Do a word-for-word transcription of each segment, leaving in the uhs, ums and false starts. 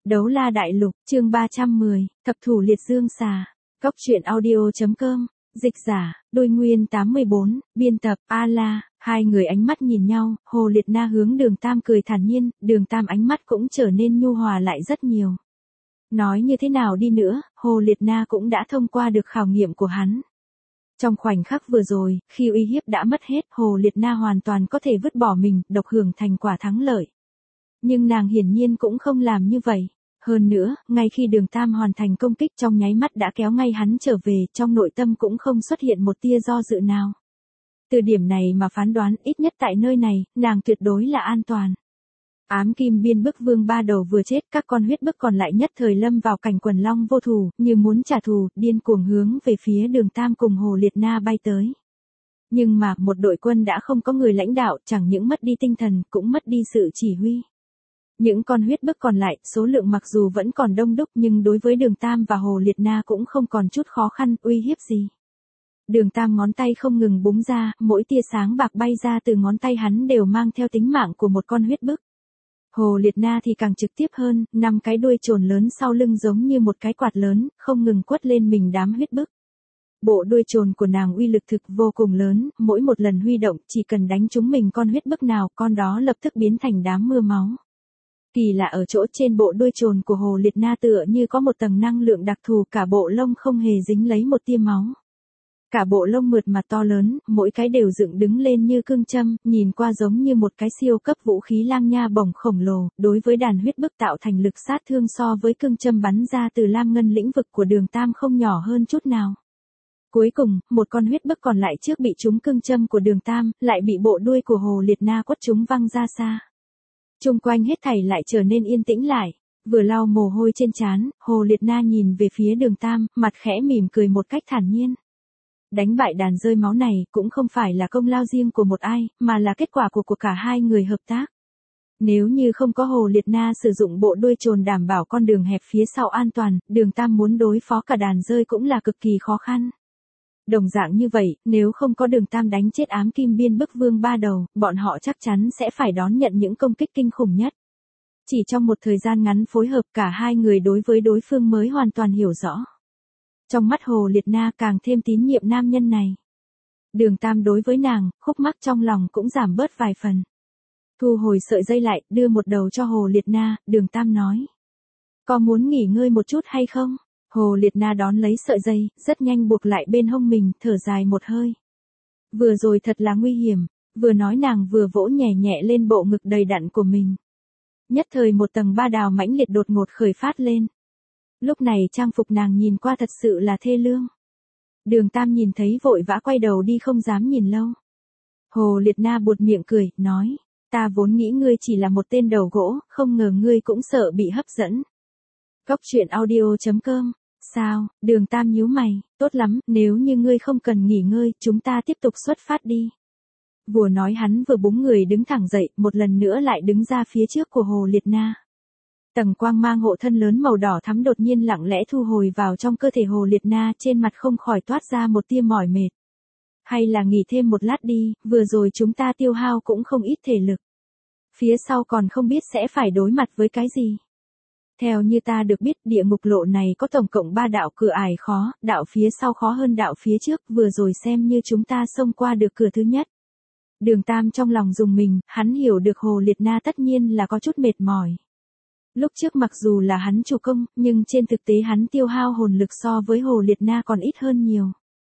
Đấu La Đại Lục, chương ba trăm mười, Thập Thủ Liệt Dương Xà. Cốc truyện audio.com, dịch giả, Đôi Nguyên tám mươi bốn, biên tập, A La. Hai người ánh mắt nhìn nhau, Hồ Liệt Na hướng Đường Tam cười thản nhiên, Đường Tam ánh mắt cũng trở nên nhu hòa lại rất nhiều. Nói như thế nào đi nữa, Hồ Liệt Na cũng đã thông qua được khảo nghiệm của hắn. Trong khoảnh khắc vừa rồi, khi uy hiếp đã mất hết, Hồ Liệt Na hoàn toàn có thể vứt bỏ mình, độc hưởng thành quả thắng lợi. Nhưng nàng hiển nhiên cũng không làm như vậy. Hơn nữa, ngay khi Đường Tam hoàn thành công kích trong nháy mắt đã kéo ngay hắn trở về, trong nội tâm cũng không xuất hiện một tia do dự nào. Từ điểm này mà phán đoán, ít nhất tại nơi này, nàng tuyệt đối là an toàn. Ám Kim Biên Bức Vương ba đầu vừa chết, các con huyết bức còn lại nhất thời lâm vào cảnh quần long vô thù, như muốn trả thù, điên cuồng hướng về phía Đường Tam cùng Hồ Liệt Na bay tới. Nhưng mà, một đội quân đã không có người lãnh đạo, chẳng những mất đi tinh thần, cũng mất đi sự chỉ huy. Những con huyết bức còn lại, số lượng mặc dù vẫn còn đông đúc nhưng đối với Đường Tam và Hồ Liệt Na cũng không còn chút khó khăn, uy hiếp gì. Đường Tam ngón tay không ngừng búng ra, mỗi tia sáng bạc bay ra từ ngón tay hắn đều mang theo tính mạng của một con huyết bức. Hồ Liệt Na thì càng trực tiếp hơn, năm cái đuôi trồn lớn sau lưng giống như một cái quạt lớn, không ngừng quất lên mình đám huyết bức. Bộ đuôi trồn của nàng uy lực thực vô cùng lớn, mỗi một lần huy động chỉ cần đánh trúng mình con huyết bức nào, con đó lập tức biến thành đám mưa máu. Kỳ lạ ở chỗ trên bộ đuôi trồn của Hồ Liệt Na tựa như có một tầng năng lượng đặc thù, cả bộ lông không hề dính lấy một tia máu. Cả bộ lông mượt mà to lớn, mỗi cái đều dựng đứng lên như cương châm, nhìn qua giống như một cái siêu cấp vũ khí lang nha bổng khổng lồ, đối với đàn huyết bức tạo thành lực sát thương so với cương châm bắn ra từ lam ngân lĩnh vực của Đường Tam không nhỏ hơn chút nào. Cuối cùng, một con huyết bức còn lại trước bị trúng cương châm của Đường Tam, lại bị bộ đuôi của Hồ Liệt Na quất trúng văng ra xa. Chung quanh hết thảy lại trở nên yên tĩnh lại, vừa lau mồ hôi trên trán, Hồ Liệt Na nhìn về phía Đường Tam, mặt khẽ mỉm cười một cách thản nhiên. Đánh bại đàn rơi máu này cũng không phải là công lao riêng của một ai, mà là kết quả của của cả hai người hợp tác. Nếu như không có Hồ Liệt Na sử dụng bộ đuôi trồn đảm bảo con đường hẹp phía sau an toàn, Đường Tam muốn đối phó cả đàn rơi cũng là cực kỳ khó khăn. Đồng dạng như vậy, nếu không có Đường Tam đánh chết Ám Kim Biên Bức Vương ba đầu, bọn họ chắc chắn sẽ phải đón nhận những công kích kinh khủng nhất. Chỉ trong một thời gian ngắn phối hợp, cả hai người đối với đối phương mới hoàn toàn hiểu rõ. Trong mắt Hồ Liệt Na càng thêm tín nhiệm nam nhân này. Đường Tam đối với nàng, khúc mắc trong lòng cũng giảm bớt vài phần. Thu hồi sợi dây lại, đưa một đầu cho Hồ Liệt Na, Đường Tam nói. Có muốn nghỉ ngơi một chút hay không? Hồ Liệt Na đón lấy sợi dây, rất nhanh buộc lại bên hông mình, thở dài một hơi. Vừa rồi thật là nguy hiểm, vừa nói nàng vừa vỗ nhẹ nhẹ lên bộ ngực đầy đặn của mình. Nhất thời một tầng ba đào mãnh liệt đột ngột khởi phát lên. Lúc này trang phục nàng nhìn qua thật sự là thê lương. Đường Tam nhìn thấy vội vã quay đầu đi không dám nhìn lâu. Hồ Liệt Na buột miệng cười, nói, ta vốn nghĩ ngươi chỉ là một tên đầu gỗ, không ngờ ngươi cũng sợ bị hấp dẫn. Cốc truyện audio.com, sao, Đường Tam nhíu mày, tốt lắm, nếu như ngươi không cần nghỉ ngơi, chúng ta tiếp tục xuất phát đi. Vừa nói hắn vừa búng người đứng thẳng dậy, một lần nữa lại đứng ra phía trước của Hồ Liệt Na. Tầng quang mang hộ thân lớn màu đỏ thắm đột nhiên lặng lẽ thu hồi vào trong cơ thể Hồ Liệt Na, trên mặt không khỏi toát ra một tia mỏi mệt. Hay là nghỉ thêm một lát đi, vừa rồi chúng ta tiêu hao cũng không ít thể lực. Phía sau còn không biết sẽ phải đối mặt với cái gì. Theo như ta được biết, địa ngục lộ này có tổng cộng ba đạo cửa ải khó, đạo phía sau khó hơn đạo phía trước, vừa rồi xem như chúng ta xông qua được cửa thứ nhất. Đường Tam trong lòng dùng mình, hắn hiểu được Hồ Liệt Na tất nhiên là có chút mệt mỏi. Lúc trước mặc dù là hắn chủ công, nhưng trên thực tế hắn tiêu hao hồn lực so với Hồ Liệt Na còn ít hơn nhiều.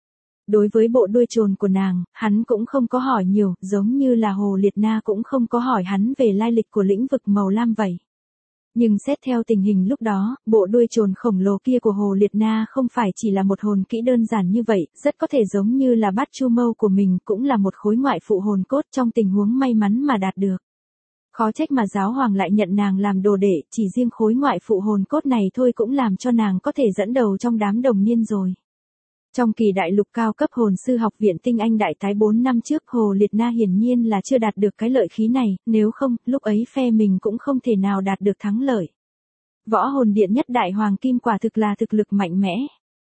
Đối với bộ đuôi trồn của nàng, hắn cũng không có hỏi nhiều, giống như là Hồ Liệt Na cũng không có hỏi hắn về lai lịch của lĩnh vực màu lam vậy. Nhưng xét theo tình hình lúc đó, bộ đuôi trồn khổng lồ kia của Hồ Liệt Na không phải chỉ là một hồn kỹ đơn giản như vậy, rất có thể giống như là bát chu mâu của mình cũng là một khối ngoại phụ hồn cốt trong tình huống may mắn mà đạt được. Khó trách mà giáo hoàng lại nhận nàng làm đồ đệ, chỉ riêng khối ngoại phụ hồn cốt này thôi cũng làm cho nàng có thể dẫn đầu trong đám đồng niên rồi. Trong kỳ đại lục cao cấp hồn sư học viện tinh anh đại tái bốn năm trước, Hồ Liệt Na hiển nhiên là chưa đạt được cái lợi khí này, nếu không, lúc ấy phe mình cũng không thể nào đạt được thắng lợi. Võ hồn điện nhất đại hoàng kim quả thực là thực lực mạnh mẽ.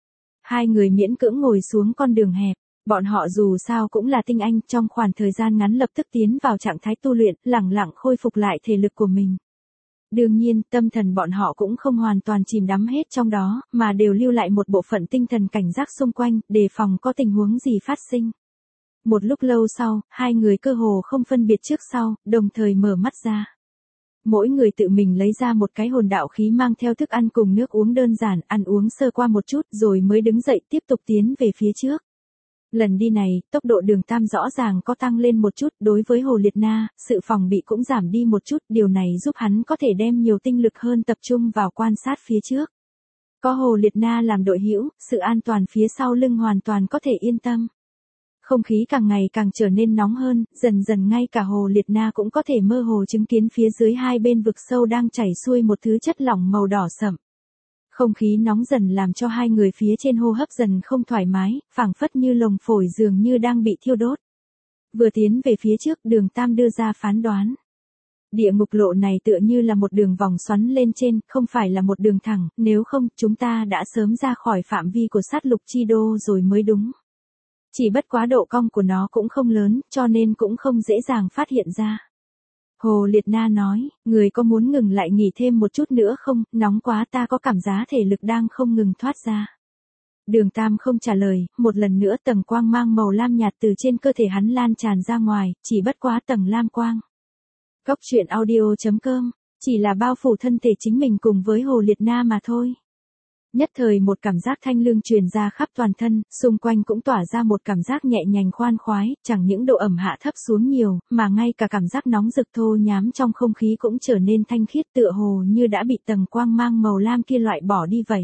Hai người miễn cưỡng ngồi xuống con đường hẹp. Bọn họ dù sao cũng là tinh anh, trong khoảng thời gian ngắn lập tức tiến vào trạng thái tu luyện, lẳng lặng khôi phục lại thể lực của mình. Đương nhiên, tâm thần bọn họ cũng không hoàn toàn chìm đắm hết trong đó, mà đều lưu lại một bộ phận tinh thần cảnh giác xung quanh, đề phòng có tình huống gì phát sinh. Một lúc lâu sau, hai người cơ hồ không phân biệt trước sau, đồng thời mở mắt ra. Mỗi người tự mình lấy ra một cái hồn đạo khí mang theo thức ăn cùng nước uống đơn giản, ăn uống sơ qua một chút rồi mới đứng dậy tiếp tục tiến về phía trước. Lần đi này, tốc độ Đường Tam rõ ràng có tăng lên một chút, đối với Hồ Liệt Na, sự phòng bị cũng giảm đi một chút, điều này giúp hắn có thể đem nhiều tinh lực hơn tập trung vào quan sát phía trước. Có Hồ Liệt Na làm đội hữu, sự an toàn phía sau lưng hoàn toàn có thể yên tâm. Không khí càng ngày càng trở nên nóng hơn, dần dần ngay cả Hồ Liệt Na cũng có thể mơ hồ chứng kiến phía dưới hai bên vực sâu đang chảy xuôi một thứ chất lỏng màu đỏ sậm. Không khí nóng dần làm cho hai người phía trên hô hấp dần không thoải mái, phảng phất như lồng phổi dường như đang bị thiêu đốt. Vừa tiến về phía trước, Đường Tam đưa ra phán đoán. Địa ngục lộ này tựa như là một đường vòng xoắn lên trên, không phải là một đường thẳng, nếu không, chúng ta đã sớm ra khỏi phạm vi của sát lục chi đô rồi mới đúng. Chỉ bất quá độ cong của nó cũng không lớn, cho nên cũng không dễ dàng phát hiện ra. Hồ Liệt Na nói, người có muốn ngừng lại nghỉ thêm một chút nữa không, nóng quá ta có cảm giác thể lực đang không ngừng thoát ra. Đường Tam không trả lời, một lần nữa tầng quang mang màu lam nhạt từ trên cơ thể hắn lan tràn ra ngoài, chỉ bất quá tầng lam quang. Cốc truyện audio chấm com, chỉ là bao phủ thân thể chính mình cùng với Hồ Liệt Na mà thôi. Nhất thời một cảm giác thanh lương truyền ra khắp toàn thân, xung quanh cũng tỏa ra một cảm giác nhẹ nhàng khoan khoái, chẳng những độ ẩm hạ thấp xuống nhiều, mà ngay cả cảm giác nóng rực thô nhám trong không khí cũng trở nên thanh khiết tựa hồ như đã bị tầng quang mang màu lam kia loại bỏ đi vậy.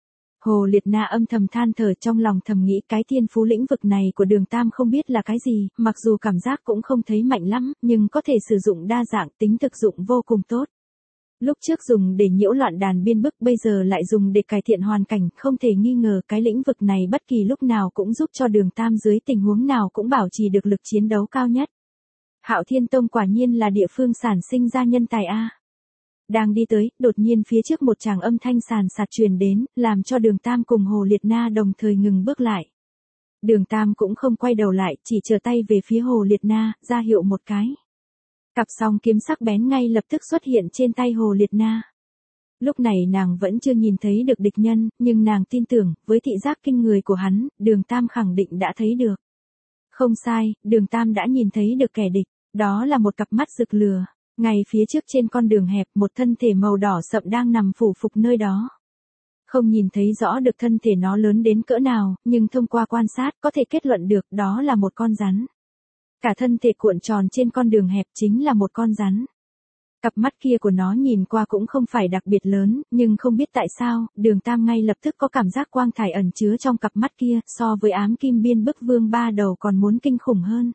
Hồ Liệt Na âm thầm than thở trong lòng thầm nghĩ cái thiên phú lĩnh vực này của Đường Tam không biết là cái gì, mặc dù cảm giác cũng không thấy mạnh lắm, nhưng có thể sử dụng đa dạng, tính thực dụng vô cùng tốt. Lúc trước dùng để nhiễu loạn đàn biên bức, bây giờ lại dùng để cải thiện hoàn cảnh, không thể nghi ngờ cái lĩnh vực này bất kỳ lúc nào cũng giúp cho Đường Tam dưới tình huống nào cũng bảo trì được lực chiến đấu cao nhất. Hạo Thiên Tông quả nhiên là địa phương sản sinh ra nhân tài a. Đang đi tới, đột nhiên phía trước một tràng âm thanh sàn sạt truyền đến, làm cho Đường Tam cùng Hồ Liệt Na đồng thời ngừng bước lại. Đường Tam cũng không quay đầu lại, chỉ trở tay về phía Hồ Liệt Na, ra hiệu một cái. Cặp song kiếm sắc bén ngay lập tức xuất hiện trên tay Hồ Liệt Na. Lúc này nàng vẫn chưa nhìn thấy được địch nhân, nhưng nàng tin tưởng, với thị giác kinh người của hắn, Đường Tam khẳng định đã thấy được. Không sai, Đường Tam đã nhìn thấy được kẻ địch, đó là một cặp mắt rực lửa. Ngay phía trước trên con đường hẹp, một thân thể màu đỏ sậm đang nằm phủ phục nơi đó. Không nhìn thấy rõ được thân thể nó lớn đến cỡ nào, nhưng thông qua quan sát có thể kết luận được đó là một con rắn. Cả thân thể cuộn tròn trên con đường hẹp chính là một con rắn. Cặp mắt kia của nó nhìn qua cũng không phải đặc biệt lớn, nhưng không biết tại sao, Đường Tam ngay lập tức có cảm giác quang thải ẩn chứa trong cặp mắt kia, so với ám kim biên bức vương ba đầu còn muốn kinh khủng hơn.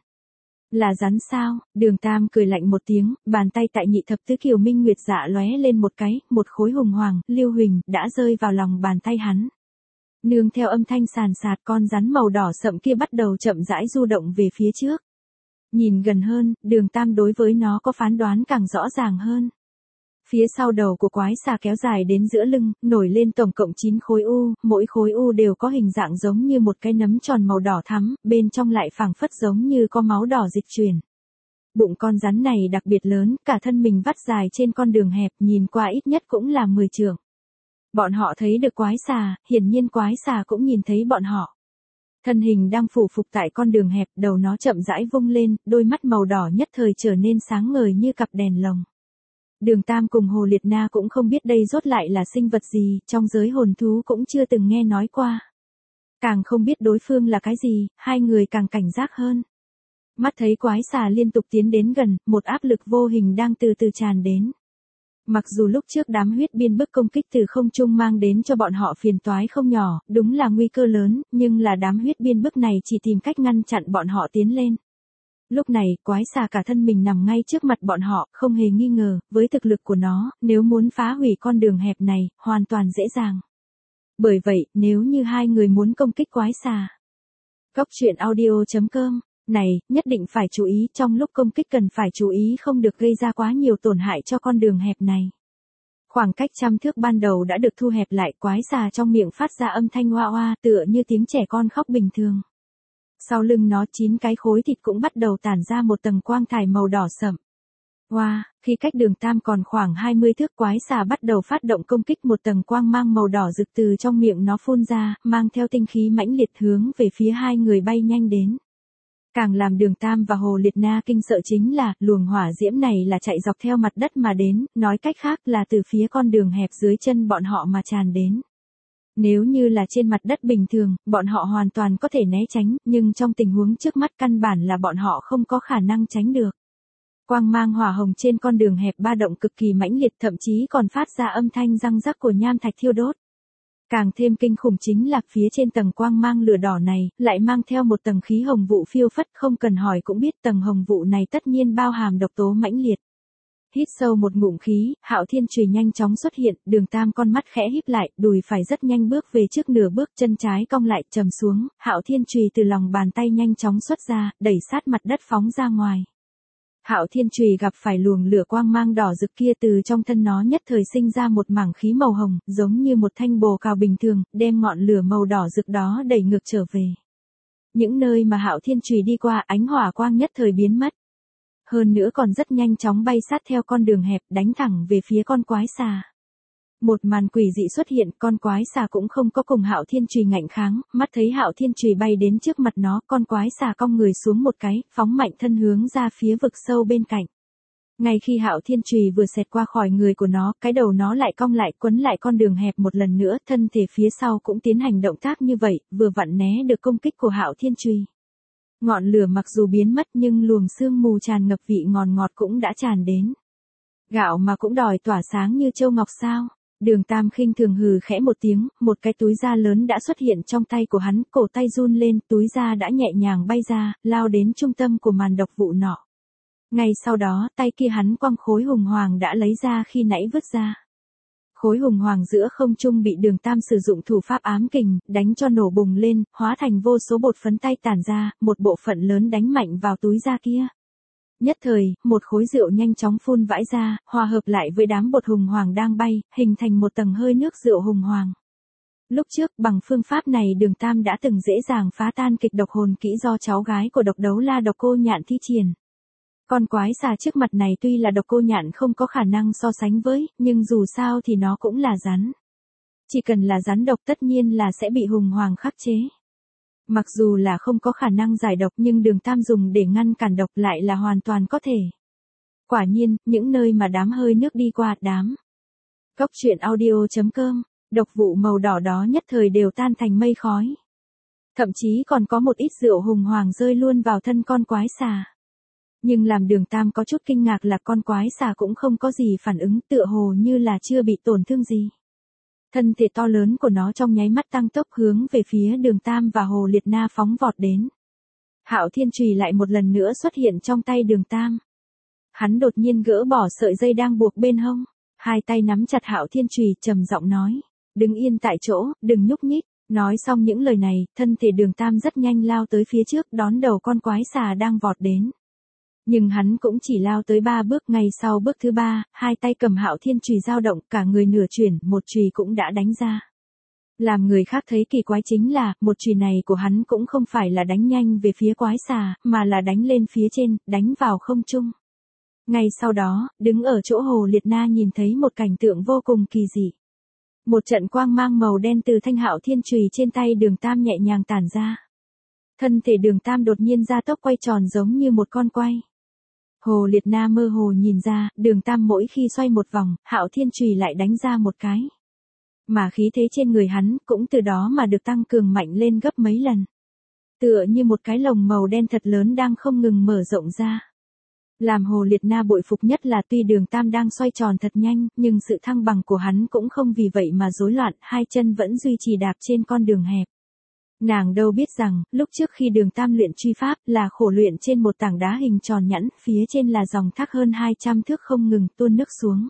Là rắn sao? Đường Tam cười lạnh một tiếng, bàn tay tại nhị thập tứ kiều minh nguyệt dạ lóe lên một cái, một khối hùng hoàng, lưu huỳnh, đã rơi vào lòng bàn tay hắn. Nương theo âm thanh sàn sạt, con rắn màu đỏ sậm kia bắt đầu chậm rãi du động về phía trước. Nhìn gần hơn, Đường Tam đối với nó có phán đoán càng rõ ràng hơn. Phía sau đầu của quái xà kéo dài đến giữa lưng, nổi lên tổng cộng chín khối u, mỗi khối u đều có hình dạng giống như một cái nấm tròn màu đỏ thắm, bên trong lại phảng phất giống như có máu đỏ dịch chuyển. Bụng con rắn này đặc biệt lớn, cả thân mình vắt dài trên con đường hẹp, nhìn qua ít nhất cũng là mười trượng. Bọn họ thấy được quái xà, hiển nhiên quái xà cũng nhìn thấy bọn họ. Thân hình đang phủ phục tại con đường hẹp, đầu nó chậm rãi vung lên, đôi mắt màu đỏ nhất thời trở nên sáng ngời như cặp đèn lồng. Đường Tam cùng Hồ Liệt Na cũng không biết đây rốt lại là sinh vật gì, trong giới hồn thú cũng chưa từng nghe nói qua. Càng không biết đối phương là cái gì, hai người càng cảnh giác hơn. Mắt thấy quái xà liên tục tiến đến gần, một áp lực vô hình đang từ từ tràn đến. Mặc dù lúc trước đám huyết biên bức công kích từ không trung mang đến cho bọn họ phiền toái không nhỏ, đúng là nguy cơ lớn, nhưng là đám huyết biên bức này chỉ tìm cách ngăn chặn bọn họ tiến lên. Lúc này, quái xà cả thân mình nằm ngay trước mặt bọn họ, không hề nghi ngờ, với thực lực của nó, nếu muốn phá hủy con đường hẹp này, hoàn toàn dễ dàng. Bởi vậy, nếu như hai người muốn công kích quái xà, cốc truyện audio chấm com, này, nhất định phải chú ý, trong lúc công kích cần phải chú ý không được gây ra quá nhiều tổn hại cho con đường hẹp này. Khoảng cách trăm thước ban đầu đã được thu hẹp lại, quái xà trong miệng phát ra âm thanh oa oa, tựa như tiếng trẻ con khóc bình thường. Sau lưng nó chín cái khối thịt cũng bắt đầu tản ra một tầng quang thải màu đỏ sậm. Wow, khi cách đường Tam còn khoảng hai mươi thước, quái xà bắt đầu phát động công kích, một tầng quang mang màu đỏ rực từ trong miệng nó phun ra, mang theo tinh khí mãnh liệt hướng về phía hai người bay nhanh đến. Càng làm đường Tam và Hồ Liệt Na kinh sợ chính là, luồng hỏa diễm này là chạy dọc theo mặt đất mà đến, nói cách khác là từ phía con đường hẹp dưới chân bọn họ mà tràn đến. Nếu như là trên mặt đất bình thường, bọn họ hoàn toàn có thể né tránh, nhưng trong tình huống trước mắt căn bản là bọn họ không có khả năng tránh được. Quang mang hỏa hồng trên con đường hẹp ba động cực kỳ mãnh liệt, thậm chí còn phát ra âm thanh răng rắc của nham thạch thiêu đốt. Càng thêm kinh khủng chính là phía trên tầng quang mang lửa đỏ này, lại mang theo một tầng khí hồng vụ phiêu phất, không cần hỏi cũng biết tầng hồng vụ này tất nhiên bao hàm độc tố mãnh liệt. Hít sâu một ngụm khí, Hạo Thiên Chùy nhanh chóng xuất hiện, đường Tam con mắt khẽ híp lại, đùi phải rất nhanh bước về trước nửa bước, chân trái cong lại, trầm xuống, Hạo Thiên Chùy từ lòng bàn tay nhanh chóng xuất ra, đẩy sát mặt đất phóng ra ngoài. Hạo Thiên Chùy gặp phải luồng lửa quang mang đỏ rực kia, từ trong thân nó nhất thời sinh ra một mảng khí màu hồng, giống như một thanh bồ cào bình thường, đem ngọn lửa màu đỏ rực đó đẩy ngược trở về. Những nơi mà Hạo Thiên Chùy đi qua, ánh hỏa quang nhất thời biến mất. Hơn nữa còn rất nhanh chóng bay sát theo con đường hẹp, đánh thẳng về phía con quái xà. Một màn quỷ dị xuất hiện, con quái xà cũng không có cùng Hạo Thiên Chùy ngạnh kháng, mắt thấy Hạo Thiên Chùy bay đến trước mặt nó, con quái xà cong người xuống một cái, phóng mạnh thân hướng ra phía vực sâu bên cạnh. Ngay khi Hạo Thiên Chùy vừa xẹt qua khỏi người của nó, cái đầu nó lại cong lại, quấn lại con đường hẹp một lần nữa, thân thể phía sau cũng tiến hành động tác như vậy, vừa vặn né được công kích của Hạo Thiên Chùy. Ngọn lửa mặc dù biến mất nhưng luồng sương mù tràn ngập vị ngọt ngọt cũng đã tràn đến. Gạo mà cũng đòi tỏa sáng như châu ngọc sao? Đường Tam khinh thường hừ khẽ một tiếng, một cái túi da lớn đã xuất hiện trong tay của hắn, cổ tay run lên, túi da đã nhẹ nhàng bay ra, lao đến trung tâm của màn độc vụ nọ. Ngay sau đó, tay kia hắn quăng khối hùng hoàng đã lấy ra khi nãy vứt ra. Khối hùng hoàng giữa không trung bị đường Tam sử dụng thủ pháp ám kình, đánh cho nổ bùng lên, hóa thành vô số bột phấn tay tản ra, một bộ phận lớn đánh mạnh vào túi da kia. Nhất thời, một khối rượu nhanh chóng phun vãi ra, hòa hợp lại với đám bột hùng hoàng đang bay, hình thành một tầng hơi nước rượu hùng hoàng. Lúc trước, bằng phương pháp này đường Tam đã từng dễ dàng phá tan kịch độc hồn kỹ do cháu gái của độc đấu la Độc Cô Nhạn thi triển. Con quái xà trước mặt này tuy là Độc Cô Nhạn không có khả năng so sánh với, nhưng dù sao thì nó cũng là rắn. Chỉ cần là rắn độc tất nhiên là sẽ bị hùng hoàng khắc chế. Mặc dù là không có khả năng giải độc nhưng đường Tam dùng để ngăn cản độc lại là hoàn toàn có thể. Quả nhiên, những nơi mà đám hơi nước đi qua, đám Cốc truyện audio chấm com, độc vụ màu đỏ đó nhất thời đều tan thành mây khói. Thậm chí còn có một ít rượu hùng hoàng rơi luôn vào thân con quái xà. Nhưng làm đường Tam có chút kinh ngạc là con quái xà cũng không có gì phản ứng, tựa hồ như là chưa bị tổn thương gì. Thân thể to lớn của nó trong nháy mắt tăng tốc hướng về phía đường Tam và Hồ Liệt Na phóng vọt đến. Hạo Thiên Chùy lại một lần nữa xuất hiện trong tay đường Tam. Hắn đột nhiên gỡ bỏ sợi dây đang buộc bên hông, hai tay nắm chặt Hạo Thiên Chùy, trầm giọng nói, đứng yên tại chỗ, đừng nhúc nhích. Nói xong những lời này, thân thể đường Tam rất nhanh lao tới phía trước đón đầu con quái xà đang vọt đến. Nhưng hắn cũng chỉ lao tới ba bước, ngay sau bước thứ ba, hai tay cầm Hạo Thiên Chùy dao động, cả người nửa chuyển, một chùy cũng đã đánh ra. Làm người khác thấy kỳ quái chính là, một chùy này của hắn cũng không phải là đánh nhanh về phía quái xà, mà là đánh lên phía trên, đánh vào không trung. Ngay sau đó, đứng ở chỗ Hồ Liệt Na nhìn thấy một cảnh tượng vô cùng kỳ dị. Một trận quang mang màu đen từ thanh Hạo Thiên Chùy trên tay đường Tam nhẹ nhàng tản ra. Thân thể đường Tam đột nhiên ra tốc quay tròn giống như một con quay. Hồ Liệt Na mơ hồ nhìn ra, đường Tam mỗi khi xoay một vòng, Hạo Thiên Chùy lại đánh ra một cái. Mà khí thế trên người hắn cũng từ đó mà được tăng cường mạnh lên gấp mấy lần. Tựa như một cái lồng màu đen thật lớn đang không ngừng mở rộng ra. Làm Hồ Liệt Na bội phục nhất là tuy đường Tam đang xoay tròn thật nhanh, nhưng sự thăng bằng của hắn cũng không vì vậy mà rối loạn, hai chân vẫn duy trì đạp trên con đường hẹp. Nàng đâu biết rằng, lúc trước khi đường Tam luyện truy pháp là khổ luyện trên một tảng đá hình tròn nhẵn, phía trên là dòng thác hơn hai trăm thước không ngừng tuôn nước xuống.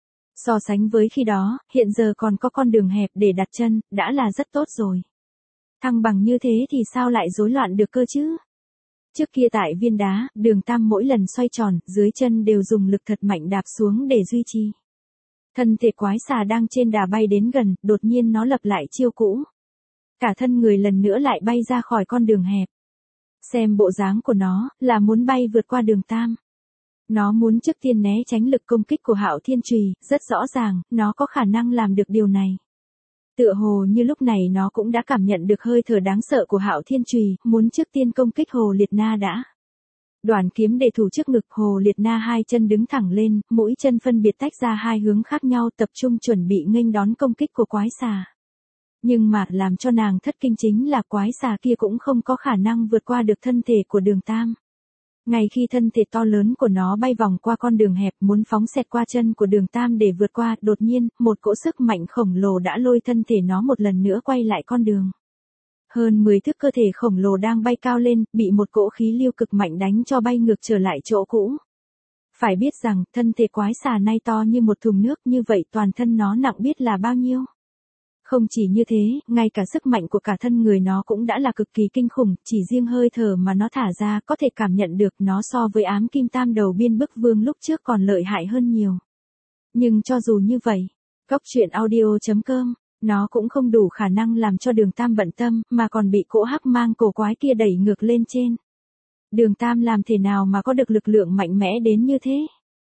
So sánh với khi đó, hiện giờ còn có con đường hẹp để đặt chân, đã là rất tốt rồi. Thăng bằng như thế thì sao lại rối loạn được cơ chứ? Trước kia tại viên đá, đường Tam mỗi lần xoay tròn, dưới chân đều dùng lực thật mạnh đạp xuống để duy trì. Thân thể quái xà đang trên đà bay đến gần, đột nhiên nó lập lại chiêu cũ. Cả thân người lần nữa lại bay ra khỏi con đường hẹp. Xem bộ dáng của nó, là muốn bay vượt qua đường Tam. Nó muốn trước tiên né tránh lực công kích của Hạo Thiên Chùy, rất rõ ràng, nó có khả năng làm được điều này. Tựa hồ như lúc này nó cũng đã cảm nhận được hơi thở đáng sợ của Hạo Thiên Chùy, muốn trước tiên công kích Hồ Liệt Na đã. Đoàn kiếm để thủ trước ngực, Hồ Liệt Na hai chân đứng thẳng lên, mũi chân phân biệt tách ra hai hướng khác nhau, tập trung chuẩn bị nghênh đón công kích của quái xà. Nhưng mà làm cho nàng thất kinh chính là quái xà kia cũng không có khả năng vượt qua được thân thể của Đường Tam. Ngay khi thân thể to lớn của nó bay vòng qua con đường hẹp muốn phóng xẹt qua chân của Đường Tam để vượt qua, đột nhiên, một cỗ sức mạnh khổng lồ đã lôi thân thể nó một lần nữa quay lại con đường. Hơn mười thước cơ thể khổng lồ đang bay cao lên, bị một cỗ khí lưu cực mạnh đánh cho bay ngược trở lại chỗ cũ. Phải biết rằng, thân thể quái xà nay to như một thùng nước, như vậy toàn thân nó nặng biết là bao nhiêu. Không chỉ như thế, ngay cả sức mạnh của cả thân người nó cũng đã là cực kỳ kinh khủng, chỉ riêng hơi thở mà nó thả ra có thể cảm nhận được nó so với ám kim tam đầu biên bức vương lúc trước còn lợi hại hơn nhiều. Nhưng cho dù như vậy, Cốc truyện audio chấm com, nó cũng không đủ khả năng làm cho Đường Tam bận tâm, mà còn bị cỗ hắc mang cổ quái kia đẩy ngược lên trên. Đường Tam làm thế nào mà có được lực lượng mạnh mẽ đến như thế?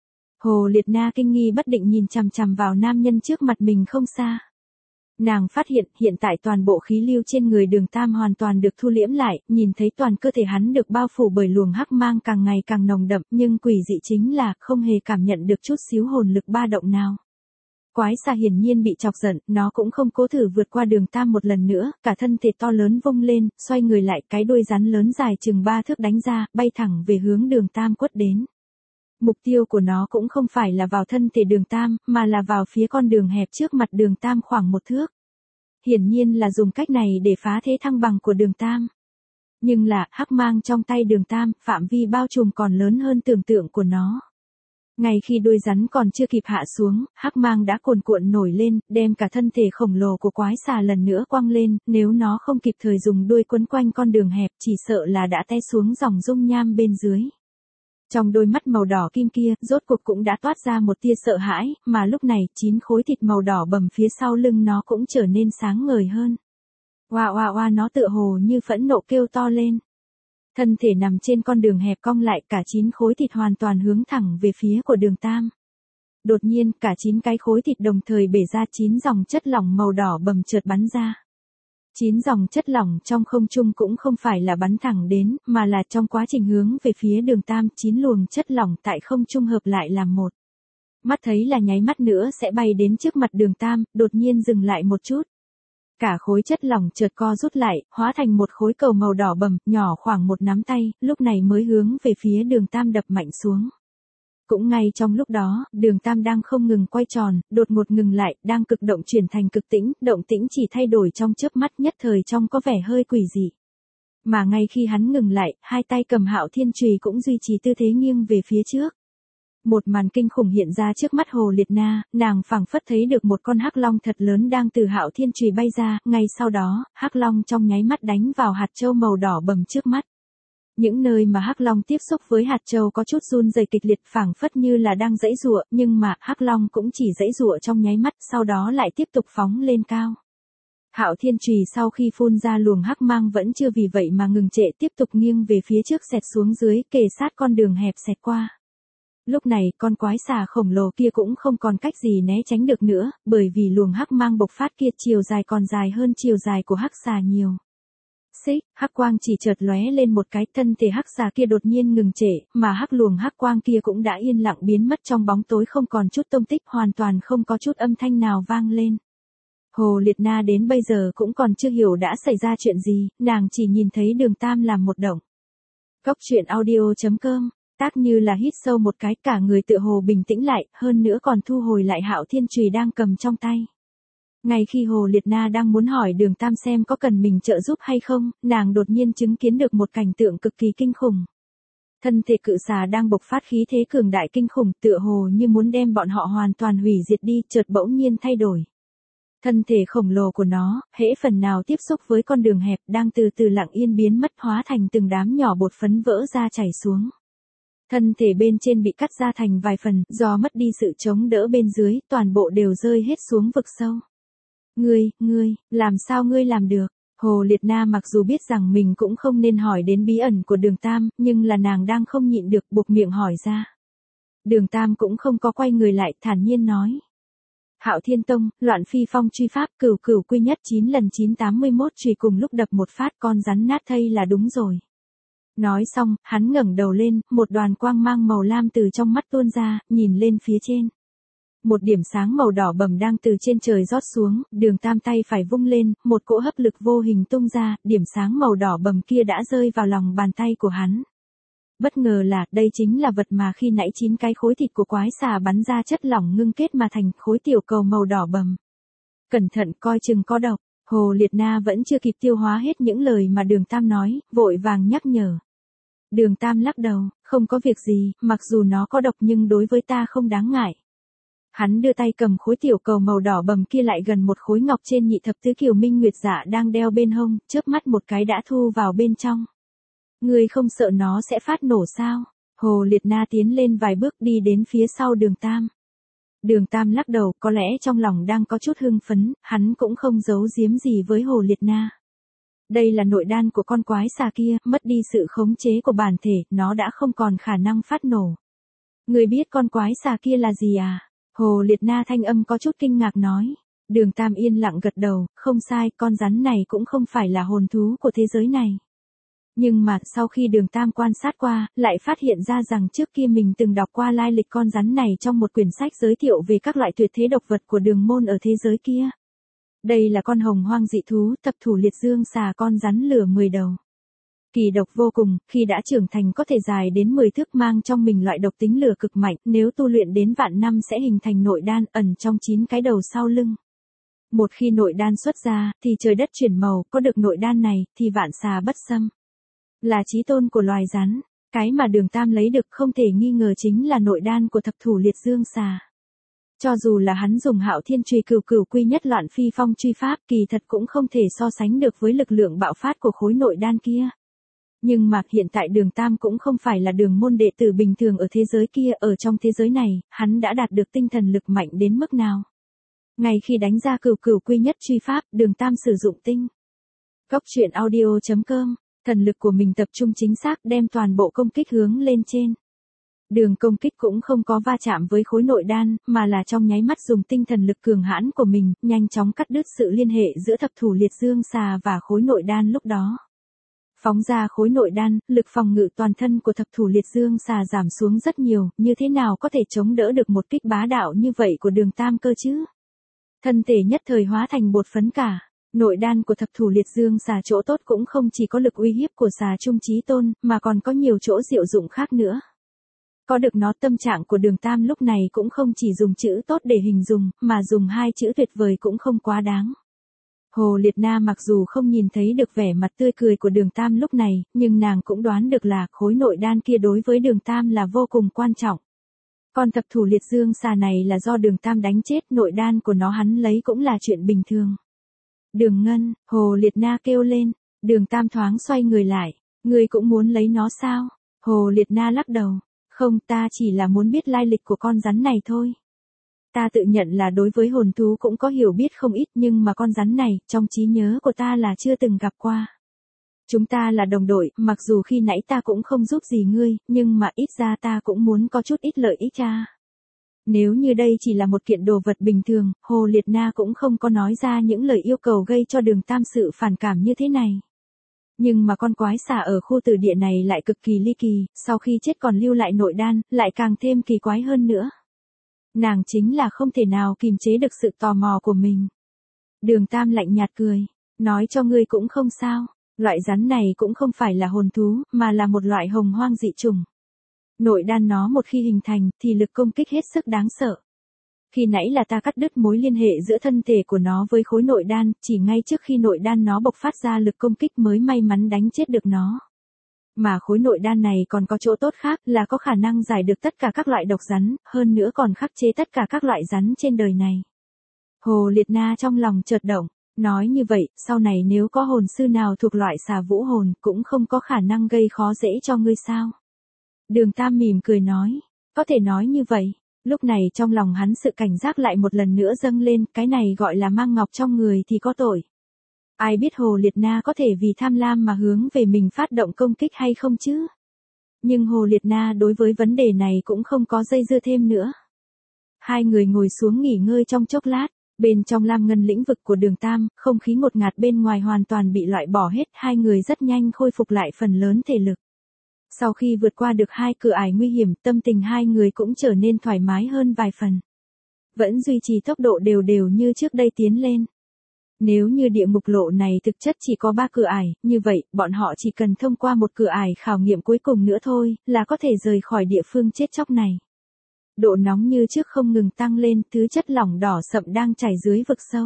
Hồ Liệt Na kinh nghi bất định nhìn chằm chằm vào nam nhân trước mặt mình không xa. Nàng phát hiện hiện tại toàn bộ khí lưu trên người Đường Tam hoàn toàn được thu liễm lại, nhìn thấy toàn cơ thể hắn được bao phủ bởi luồng hắc mang càng ngày càng nồng đậm, nhưng quỷ dị chính là không hề cảm nhận được chút xíu hồn lực ba động nào. Quái xà hiển nhiên bị chọc giận, nó cũng không cố thử vượt qua Đường Tam một lần nữa, cả thân thể to lớn vung lên, xoay người lại, cái đuôi rắn lớn dài chừng ba thước đánh ra, bay thẳng về hướng Đường Tam quất đến. Mục tiêu của nó cũng không phải là vào thân thể Đường Tam, mà là vào phía con đường hẹp trước mặt Đường Tam khoảng một thước. Hiển nhiên là dùng cách này để phá thế thăng bằng của Đường Tam. Nhưng là, hắc mang trong tay Đường Tam, phạm vi bao trùm còn lớn hơn tưởng tượng của nó. Ngay khi đuôi rắn còn chưa kịp hạ xuống, hắc mang đã cuồn cuộn nổi lên, đem cả thân thể khổng lồ của quái xà lần nữa quăng lên, nếu nó không kịp thời dùng đuôi quấn quanh con đường hẹp chỉ sợ là đã té xuống dòng dung nham bên dưới. Trong đôi mắt màu đỏ kim kia, rốt cuộc cũng đã toát ra một tia sợ hãi, mà lúc này, chín khối thịt màu đỏ bầm phía sau lưng nó cũng trở nên sáng ngời hơn. Oa oa oa, nó tựa hồ như phẫn nộ kêu to lên. Thân thể nằm trên con đường hẹp cong lại, cả chín khối thịt hoàn toàn hướng thẳng về phía của Đường Tam. Đột nhiên, cả chín cái khối thịt đồng thời bể ra, chín dòng chất lỏng màu đỏ bầm chợt bắn ra. Chín dòng chất lỏng trong không trung cũng không phải là bắn thẳng đến, mà là trong quá trình hướng về phía Đường Tam, chín luồng chất lỏng tại không trung hợp lại làm một. Mắt thấy là nháy mắt nữa sẽ bay đến trước mặt Đường Tam, đột nhiên dừng lại một chút. Cả khối chất lỏng chợt co rút lại, hóa thành một khối cầu màu đỏ bầm, nhỏ khoảng một nắm tay, lúc này mới hướng về phía Đường Tam đập mạnh xuống. Cũng ngay trong lúc đó, Đường Tam đang không ngừng quay tròn, đột ngột ngừng lại, đang cực động chuyển thành cực tĩnh, động tĩnh chỉ thay đổi trong chớp mắt, nhất thời trong có vẻ hơi quỷ dị. Mà ngay khi hắn ngừng lại, hai tay cầm Hạo Thiên Chùy cũng duy trì tư thế nghiêng về phía trước. Một màn kinh khủng hiện ra trước mắt Hồ Liệt Na, nàng phảng phất thấy được một con hắc long thật lớn đang từ Hạo Thiên Chùy bay ra, ngay sau đó, hắc long trong nháy mắt đánh vào hạt châu màu đỏ bầm trước mắt. Những nơi mà hắc long tiếp xúc với hạt châu có chút run rẩy kịch liệt, phảng phất như là đang giãy giụa, nhưng mà hắc long cũng chỉ giãy giụa trong nháy mắt, sau đó lại tiếp tục phóng lên cao. Hạo Thiên Chùy sau khi phun ra luồng hắc mang vẫn chưa vì vậy mà ngừng trệ, tiếp tục nghiêng về phía trước xẹt xuống dưới, kề sát con đường hẹp xẹt qua. Lúc này, con quái xà khổng lồ kia cũng không còn cách gì né tránh được nữa, bởi vì luồng hắc mang bộc phát kia chiều dài còn dài hơn chiều dài của hắc xà nhiều. Xích, hắc quang chỉ chợt lóe lên một cái, thân thể hắc xà kia đột nhiên ngừng trệ, mà hắc luồng hắc quang kia cũng đã yên lặng biến mất trong bóng tối, không còn chút tông tích, hoàn toàn không có chút âm thanh nào vang lên. Hồ Liệt Na đến bây giờ cũng còn chưa hiểu đã xảy ra chuyện gì, nàng chỉ nhìn thấy Đường Tam làm một động. Cốc truyện audio chấm com, tác như là hít sâu một cái, cả người tựa hồ bình tĩnh lại, hơn nữa còn thu hồi lại Hạo Thiên Chùy đang cầm trong tay. Ngay khi Hồ Liệt Na đang muốn hỏi Đường Tam xem có cần mình trợ giúp hay không, nàng đột nhiên chứng kiến được một cảnh tượng cực kỳ kinh khủng. Thân thể cự xà đang bộc phát khí thế cường đại kinh khủng, tựa hồ như muốn đem bọn họ hoàn toàn hủy diệt đi, chợt bỗng nhiên thay đổi. Thân thể khổng lồ của nó, hễ phần nào tiếp xúc với con đường hẹp, đang từ từ lặng yên biến mất, hóa thành từng đám nhỏ bột phấn vỡ ra chảy xuống. Thân thể bên trên bị cắt ra thành vài phần, do mất đi sự chống đỡ bên dưới, toàn bộ đều rơi hết xuống vực sâu. Ngươi, ngươi, làm sao ngươi làm được? Hồ Liệt Na mặc dù biết rằng mình cũng không nên hỏi đến bí ẩn của Đường Tam, nhưng là nàng đang không nhịn được buộc miệng hỏi ra. Đường Tam cũng không có quay người lại, thản nhiên nói. Hạo Thiên Tông, loạn phi phong truy pháp, cửu cửu quy nhất chín lần chín tám mươi mốt chùy cùng lúc đập một phát, con rắn nát thây là đúng rồi. Nói xong, hắn ngẩng đầu lên, một đoàn quang mang màu lam từ trong mắt tuôn ra, nhìn lên phía trên. Một điểm sáng màu đỏ bầm đang từ trên trời rót xuống, Đường Tam tay phải vung lên, một cỗ hấp lực vô hình tung ra, điểm sáng màu đỏ bầm kia đã rơi vào lòng bàn tay của hắn. Bất ngờ là, đây chính là vật mà khi nãy chín cái khối thịt của quái xà bắn ra chất lỏng ngưng kết mà thành khối tiểu cầu màu đỏ bầm. Cẩn thận, coi chừng có độc. Hồ Liệt Na vẫn chưa kịp tiêu hóa hết những lời mà Đường Tam nói, vội vàng nhắc nhở. Đường Tam lắc đầu, không có việc gì, mặc dù nó có độc nhưng đối với ta không đáng ngại. Hắn đưa tay cầm khối tiểu cầu màu đỏ bầm kia lại gần một khối ngọc trên nhị thập tứ kiều minh nguyệt dạ đang đeo bên hông, chớp mắt một cái đã thu vào bên trong. Ngươi không sợ nó sẽ phát nổ sao? Hồ Liệt Na tiến lên vài bước đi đến phía sau Đường Tam. Đường Tam lắc đầu, có lẽ trong lòng đang có chút hưng phấn, hắn cũng không giấu giếm gì với Hồ Liệt Na. Đây là nội đan của con quái xà kia, mất đi sự khống chế của bản thể, nó đã không còn khả năng phát nổ. Ngươi biết con quái xà kia là gì à? Hồ Liệt Na thanh âm có chút kinh ngạc nói. Đường Tam yên lặng gật đầu, không sai, con rắn này cũng không phải là hồn thú của thế giới này. Nhưng mà sau khi Đường Tam quan sát qua, lại phát hiện ra rằng trước kia mình từng đọc qua lai lịch con rắn này trong một quyển sách giới thiệu về các loại tuyệt thế độc vật của Đường môn ở thế giới kia. Đây là con hồng hoang dị thú, thập thủ liệt dương xà, con rắn lửa mười đầu. Kỳ độc vô cùng, khi đã trưởng thành có thể dài đến mười thước, mang trong mình loại độc tính lửa cực mạnh, nếu tu luyện đến vạn năm sẽ hình thành nội đan ẩn trong chín cái đầu sau lưng. Một khi nội đan xuất ra, thì trời đất chuyển màu, có được nội đan này, thì vạn xà bất xâm. Là chí tôn của loài rắn, cái mà Đường Tam lấy được không thể nghi ngờ chính là nội đan của thập thủ liệt dương xà. Cho dù là hắn dùng Hạo Thiên Chùy cửu cửu quy nhất loạn phi phong truy pháp, kỳ thật cũng không thể so sánh được với lực lượng bạo phát của khối nội đan kia. Nhưng mà hiện tại Đường Tam cũng không phải là đường môn đệ tử bình thường ở thế giới kia, ở trong thế giới này, hắn đã đạt được tinh thần lực mạnh đến mức nào. Ngay khi đánh ra cửu cửu quy nhất truy pháp, Đường Tam sử dụng tinh. Góc truyện audio chấm com, thần lực của mình tập trung chính xác đem toàn bộ công kích hướng lên trên. Đường công kích cũng không có va chạm với khối nội đan, mà là trong nháy mắt dùng tinh thần lực cường hãn của mình, nhanh chóng cắt đứt sự liên hệ giữa thập thủ liệt dương xà và khối nội đan lúc đó. Phóng ra khối nội đan, lực phòng ngự toàn thân của thập thủ liệt dương xà giảm xuống rất nhiều, như thế nào có thể chống đỡ được một kích bá đạo như vậy của Đường Tam cơ chứ? Thân thể nhất thời hóa thành bột phấn cả. Nội đan của thập thủ liệt dương xà chỗ tốt cũng không chỉ có lực uy hiếp của xà trung chí tôn, mà còn có nhiều chỗ diệu dụng khác nữa. Có được nó, tâm trạng của Đường Tam lúc này cũng không chỉ dùng chữ tốt để hình dung, mà dùng hai chữ tuyệt vời cũng không quá đáng. Hồ Liệt Na mặc dù không nhìn thấy được vẻ mặt tươi cười của Đường Tam lúc này, nhưng nàng cũng đoán được là khối nội đan kia đối với Đường Tam là vô cùng quan trọng. Con thập thủ liệt dương xà này là do Đường Tam đánh chết, nội đan của nó hắn lấy cũng là chuyện bình thường. Đường Ngân, Hồ Liệt Na kêu lên. Đường Tam thoáng xoay người lại. Ngươi cũng muốn lấy nó sao? Hồ Liệt Na lắc đầu. Không, ta chỉ là muốn biết lai lịch của con rắn này thôi. Ta tự nhận là đối với hồn thú cũng có hiểu biết không ít, nhưng mà con rắn này, trong trí nhớ của ta là chưa từng gặp qua. Chúng ta là đồng đội, mặc dù khi nãy ta cũng không giúp gì ngươi, nhưng mà ít ra ta cũng muốn có chút ít lợi ích cha. Nếu như đây chỉ là một kiện đồ vật bình thường, Hồ Liệt Na cũng không có nói ra những lời yêu cầu gây cho Đường Tam sự phản cảm như thế này. Nhưng mà con quái xà ở khu tử địa này lại cực kỳ ly kỳ, sau khi chết còn lưu lại nội đan, lại càng thêm kỳ quái hơn nữa. Nàng chính là không thể nào kìm chế được sự tò mò của mình. Đường Tam lạnh nhạt cười, nói cho ngươi cũng không sao, loại rắn này cũng không phải là hồn thú, mà là một loại hồng hoang dị chủng. Nội đan nó một khi hình thành, thì lực công kích hết sức đáng sợ. Khi nãy là ta cắt đứt mối liên hệ giữa thân thể của nó với khối nội đan, chỉ ngay trước khi nội đan nó bộc phát ra lực công kích mới may mắn đánh chết được nó. Mà khối nội đan này còn có chỗ tốt khác là có khả năng giải được tất cả các loại độc rắn, hơn nữa còn khắc chế tất cả các loại rắn trên đời này. Hồ Liệt Na trong lòng chợt động, nói như vậy, sau này nếu có hồn sư nào thuộc loại xà vũ hồn, cũng không có khả năng gây khó dễ cho ngươi sao? Đường Tam mỉm cười nói, có thể nói như vậy. Lúc này trong lòng hắn sự cảnh giác lại một lần nữa dâng lên, cái này gọi là mang ngọc trong người thì có tội. Ai biết Hồ Liệt Na có thể vì tham lam mà hướng về mình phát động công kích hay không chứ? Nhưng Hồ Liệt Na đối với vấn đề này cũng không có dây dưa thêm nữa. Hai người ngồi xuống nghỉ ngơi trong chốc lát, bên trong lam ngân lĩnh vực của Đường Tam, không khí ngột ngạt bên ngoài hoàn toàn bị loại bỏ hết, hai người rất nhanh khôi phục lại phần lớn thể lực. Sau khi vượt qua được hai cửa ải nguy hiểm, tâm tình hai người cũng trở nên thoải mái hơn vài phần. Vẫn duy trì tốc độ đều đều như trước đây tiến lên. Nếu như địa ngục lộ này thực chất chỉ có ba cửa ải, như vậy, bọn họ chỉ cần thông qua một cửa ải khảo nghiệm cuối cùng nữa thôi, là có thể rời khỏi địa phương chết chóc này. Độ nóng như trước không ngừng tăng lên, thứ chất lỏng đỏ sậm đang chảy dưới vực sâu.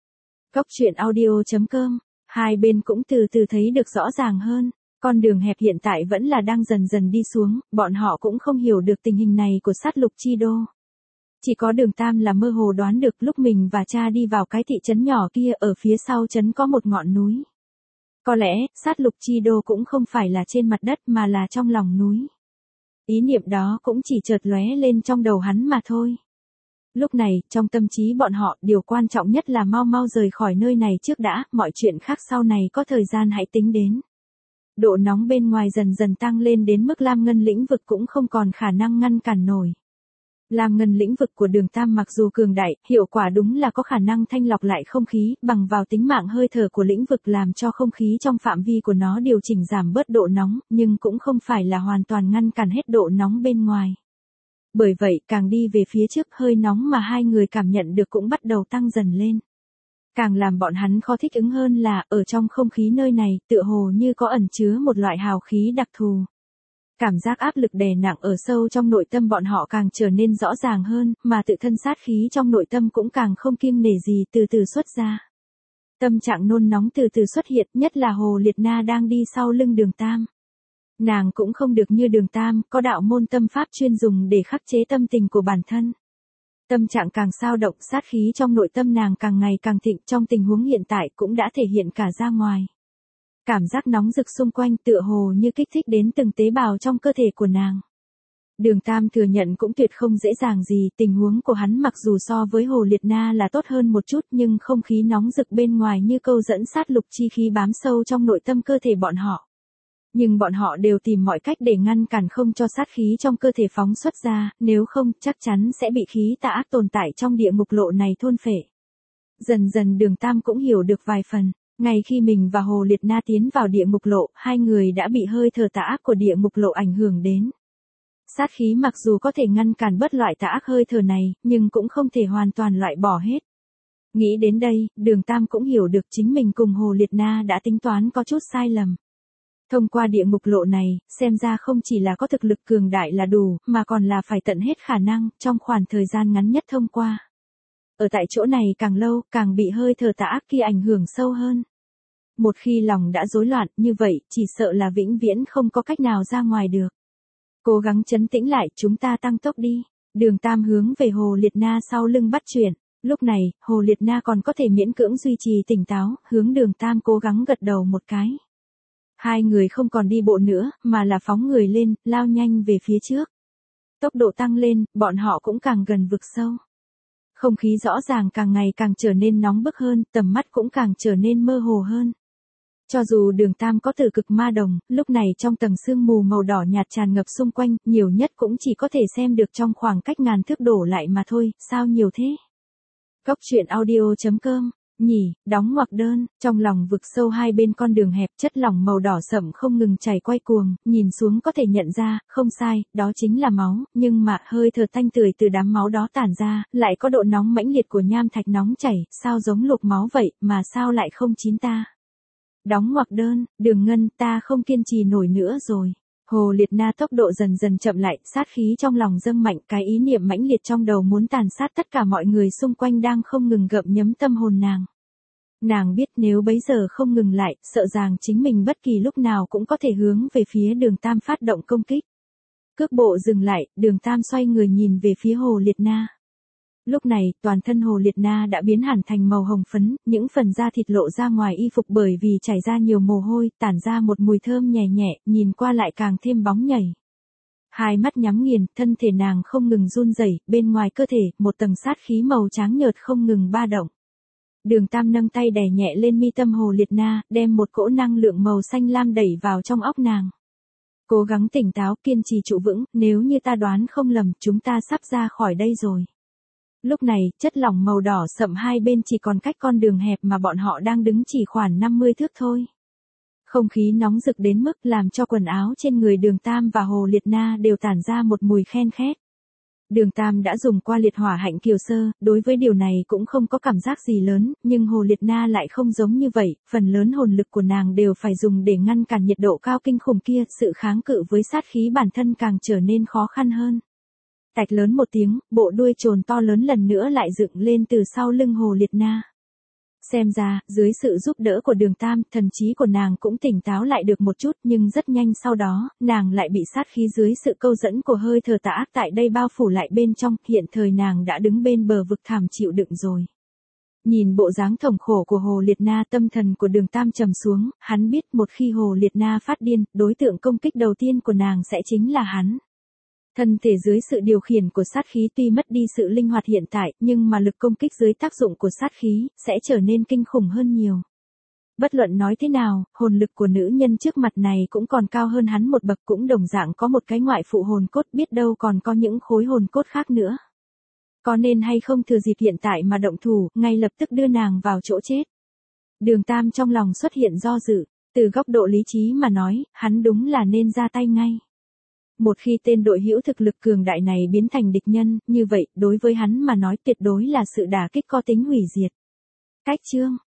Cốc truyện audio chấm com, hai bên cũng từ từ thấy được rõ ràng hơn. Con đường hẹp hiện tại vẫn là đang dần dần đi xuống, bọn họ cũng không hiểu được tình hình này của sát lục chi đô. Chỉ có Đường Tam là mơ hồ đoán được lúc mình và cha đi vào cái thị trấn nhỏ kia ở phía sau trấn có một ngọn núi. Có lẽ, sát lục chi đô cũng không phải là trên mặt đất mà là trong lòng núi. Ý niệm đó cũng chỉ chợt lóe lên trong đầu hắn mà thôi. Lúc này, trong tâm trí bọn họ, điều quan trọng nhất là mau mau rời khỏi nơi này trước đã, mọi chuyện khác sau này có thời gian hãy tính đến. Độ nóng bên ngoài dần dần tăng lên đến mức lam ngân lĩnh vực cũng không còn khả năng ngăn cản nổi. Lam ngân lĩnh vực của Đường Tam mặc dù cường đại, hiệu quả đúng là có khả năng thanh lọc lại không khí, bằng vào tính mạng hơi thở của lĩnh vực làm cho không khí trong phạm vi của nó điều chỉnh giảm bớt độ nóng, nhưng cũng không phải là hoàn toàn ngăn cản hết độ nóng bên ngoài. Bởi vậy, càng đi về phía trước, hơi nóng mà hai người cảm nhận được cũng bắt đầu tăng dần lên. Càng làm bọn hắn khó thích ứng hơn là, ở trong không khí nơi này, tựa hồ như có ẩn chứa một loại hào khí đặc thù. Cảm giác áp lực đè nặng ở sâu trong nội tâm bọn họ càng trở nên rõ ràng hơn, mà tự thân sát khí trong nội tâm cũng càng không kiêng nể gì từ từ xuất ra. Tâm trạng nôn nóng từ từ xuất hiện, nhất là Hồ Liệt Na đang đi sau lưng Đường Tam. Nàng cũng không được như Đường Tam, có đạo môn tâm pháp chuyên dùng để khắc chế tâm tình của bản thân. Tâm trạng càng sao động, sát khí trong nội tâm nàng càng ngày càng thịnh, trong tình huống hiện tại cũng đã thể hiện cả ra ngoài. Cảm giác nóng rực xung quanh tựa hồ như kích thích đến từng tế bào trong cơ thể của nàng. Đường Tam thừa nhận cũng tuyệt không dễ dàng gì, tình huống của hắn mặc dù so với Hồ Liệt Na là tốt hơn một chút nhưng không khí nóng rực bên ngoài như câu dẫn sát lục chi khí bám sâu trong nội tâm cơ thể bọn họ. Nhưng bọn họ đều tìm mọi cách để ngăn cản không cho sát khí trong cơ thể phóng xuất ra, nếu không chắc chắn sẽ bị khí tà ác tồn tại trong địa ngục lộ này thôn phệ. Dần dần Đường Tam cũng hiểu được vài phần. Ngay khi mình và Hồ Liệt Na tiến vào địa ngục lộ, hai người đã bị hơi thở tà ác của địa ngục lộ ảnh hưởng đến. Sát khí mặc dù có thể ngăn cản bớt loại tà ác hơi thở này, nhưng cũng không thể hoàn toàn loại bỏ hết. Nghĩ đến đây, Đường Tam cũng hiểu được chính mình cùng Hồ Liệt Na đã tính toán có chút sai lầm. Thông qua địa ngục lộ này, xem ra không chỉ là có thực lực cường đại là đủ, mà còn là phải tận hết khả năng, trong khoảng thời gian ngắn nhất thông qua. Ở tại chỗ này càng lâu, càng bị hơi thở tà ác kia ảnh hưởng sâu hơn. Một khi lòng đã rối loạn như vậy, chỉ sợ là vĩnh viễn không có cách nào ra ngoài được. Cố gắng trấn tĩnh lại, chúng ta tăng tốc đi. Đường Tam hướng về Hồ Liệt Na sau lưng bắt chuyện. Lúc này, Hồ Liệt Na còn có thể miễn cưỡng duy trì tỉnh táo, hướng Đường Tam cố gắng gật đầu một cái. Hai người không còn đi bộ nữa, mà là phóng người lên, lao nhanh về phía trước. Tốc độ tăng lên, bọn họ cũng càng gần vực sâu. Không khí rõ ràng càng ngày càng trở nên nóng bức hơn, tầm mắt cũng càng trở nên mơ hồ hơn. Cho dù Đường Tam có tử cực ma đồng, lúc này trong tầng sương mù màu đỏ nhạt tràn ngập xung quanh, nhiều nhất cũng chỉ có thể xem được trong khoảng cách ngàn thước đổ lại mà thôi, sao nhiều thế? Cốc truyện audio chấm com, nhỉ, đóng ngoặc đơn, trong lòng vực sâu hai bên con đường hẹp chất lỏng màu đỏ sậm không ngừng chảy quay cuồng, nhìn xuống có thể nhận ra, không sai, đó chính là máu, nhưng mà hơi thở tanh tưởi từ đám máu đó tản ra, lại có độ nóng mãnh liệt của nham thạch nóng chảy, sao giống lục máu vậy, mà sao lại không chín ta? Đóng ngoặc đơn, Đường Ngân, ta không kiên trì nổi nữa rồi. Hồ Liệt Na tốc độ dần dần chậm lại, sát khí trong lòng dâng mạnh, cái ý niệm mãnh liệt trong đầu muốn tàn sát tất cả mọi người xung quanh đang không ngừng gặm nhấm tâm hồn nàng. Nàng biết nếu bấy giờ không ngừng lại, sợ rằng chính mình bất kỳ lúc nào cũng có thể hướng về phía Đường Tam phát động công kích. Cước bộ dừng lại, Đường Tam xoay người nhìn về phía Hồ Liệt Na. Lúc này, toàn thân Hồ Liệt Na đã biến hẳn thành màu hồng phấn, những phần da thịt lộ ra ngoài y phục bởi vì chảy ra nhiều mồ hôi, tản ra một mùi thơm nhẹ nhẹ, nhìn qua lại càng thêm bóng nhảy. Hai mắt nhắm nghiền, thân thể nàng không ngừng run rẩy, bên ngoài cơ thể, một tầng sát khí màu trắng nhợt không ngừng ba động. Đường Tam nâng tay đè nhẹ lên mi tâm Hồ Liệt Na, đem một cỗ năng lượng màu xanh lam đẩy vào trong óc nàng. Cố gắng tỉnh táo, kiên trì trụ vững, nếu như ta đoán không lầm, chúng ta sắp ra khỏi đây rồi. Lúc này, chất lỏng màu đỏ sậm hai bên chỉ còn cách con đường hẹp mà bọn họ đang đứng chỉ khoảng năm mươi thước thôi. Không khí nóng rực đến mức làm cho quần áo trên người Đường Tam và Hồ Liệt Na đều tản ra một mùi khen khét. Đường Tam đã dùng qua liệt hỏa hạnh kiều sơ, đối với điều này cũng không có cảm giác gì lớn, nhưng Hồ Liệt Na lại không giống như vậy, phần lớn hồn lực của nàng đều phải dùng để ngăn cản nhiệt độ cao kinh khủng kia, sự kháng cự với sát khí bản thân càng trở nên khó khăn hơn. Tạch lớn một tiếng, bộ đuôi trồn to lớn lần nữa lại dựng lên từ sau lưng Hồ Liệt Na. Xem ra, dưới sự giúp đỡ của Đường Tam, thần trí của nàng cũng tỉnh táo lại được một chút, nhưng rất nhanh sau đó, nàng lại bị sát khí dưới sự câu dẫn của hơi thở tà ác tại đây bao phủ lại bên trong, hiện thời nàng đã đứng bên bờ vực thảm chịu đựng rồi. Nhìn bộ dáng thống khổ của Hồ Liệt Na, tâm thần của Đường Tam trầm xuống, hắn biết một khi Hồ Liệt Na phát điên, đối tượng công kích đầu tiên của nàng sẽ chính là hắn. Thân thể dưới sự điều khiển của sát khí tuy mất đi sự linh hoạt hiện tại, nhưng mà lực công kích dưới tác dụng của sát khí, sẽ trở nên kinh khủng hơn nhiều. Bất luận nói thế nào, hồn lực của nữ nhân trước mặt này cũng còn cao hơn hắn một bậc, cũng đồng dạng có một cái ngoại phụ hồn cốt, biết đâu còn có những khối hồn cốt khác nữa. Có nên hay không thừa dịp hiện tại mà động thủ, ngay lập tức đưa nàng vào chỗ chết. Đường Tam trong lòng xuất hiện do dự, từ góc độ lý trí mà nói, hắn đúng là nên ra tay ngay. Một khi tên đội hữu thực lực cường đại này biến thành địch nhân, như vậy, đối với hắn mà nói tuyệt đối là sự đả kích có tính hủy diệt. Cách chương